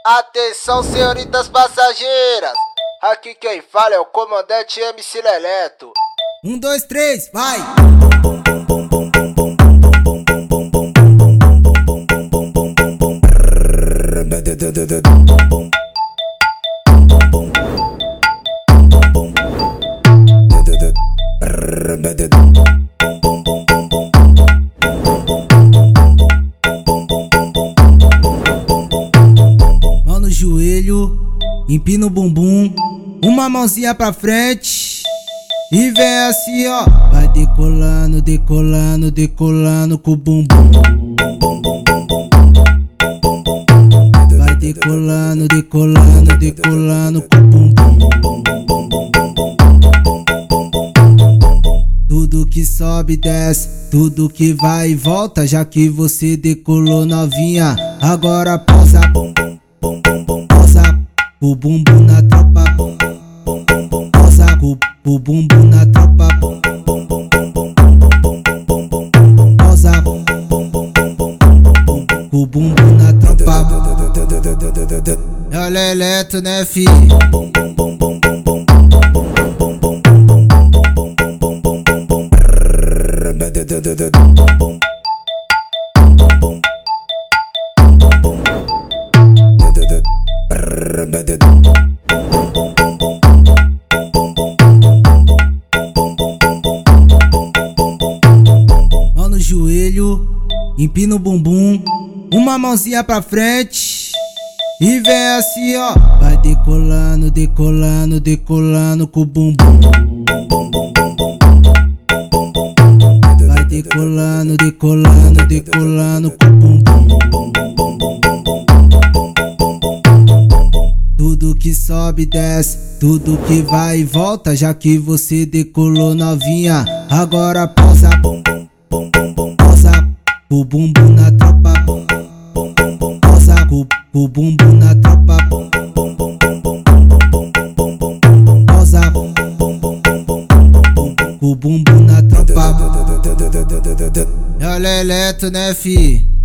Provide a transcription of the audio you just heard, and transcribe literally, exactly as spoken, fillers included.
Atenção, senhoritas passageiras, aqui quem fala é o comandante M C Leleto. Um, dois, três, vai! Mão no joelho, empina o bumbum, uma mãozinha pra frente e vem assim, ó. Vai decolando, decolando, decolando com o bumbum. Vai decolando, decolando, decolando com o bumbum. Tudo que sobe desce, tudo que vai e volta, já que você decolou novinha. Agora posa, posa o bumbum na tropa, posa o bumbum na tropa, posa o bumbum na tropa. É o Leleto, né, fi? Mão no joelho, empina o bumbum, uma mãozinha pra frente e vem assim, ó. Vai decolando, decolando, decolando com o bumbum. Vai decolando, decolando, decolando com o bumbum. Tudo que sobe desce, tudo que vai e volta, já que você decolou novinha. Agora posa, posa o bumbum na tropa, posa o bumbum na tropa, posa o bumbum na tropa. É o Leleto, né, fi?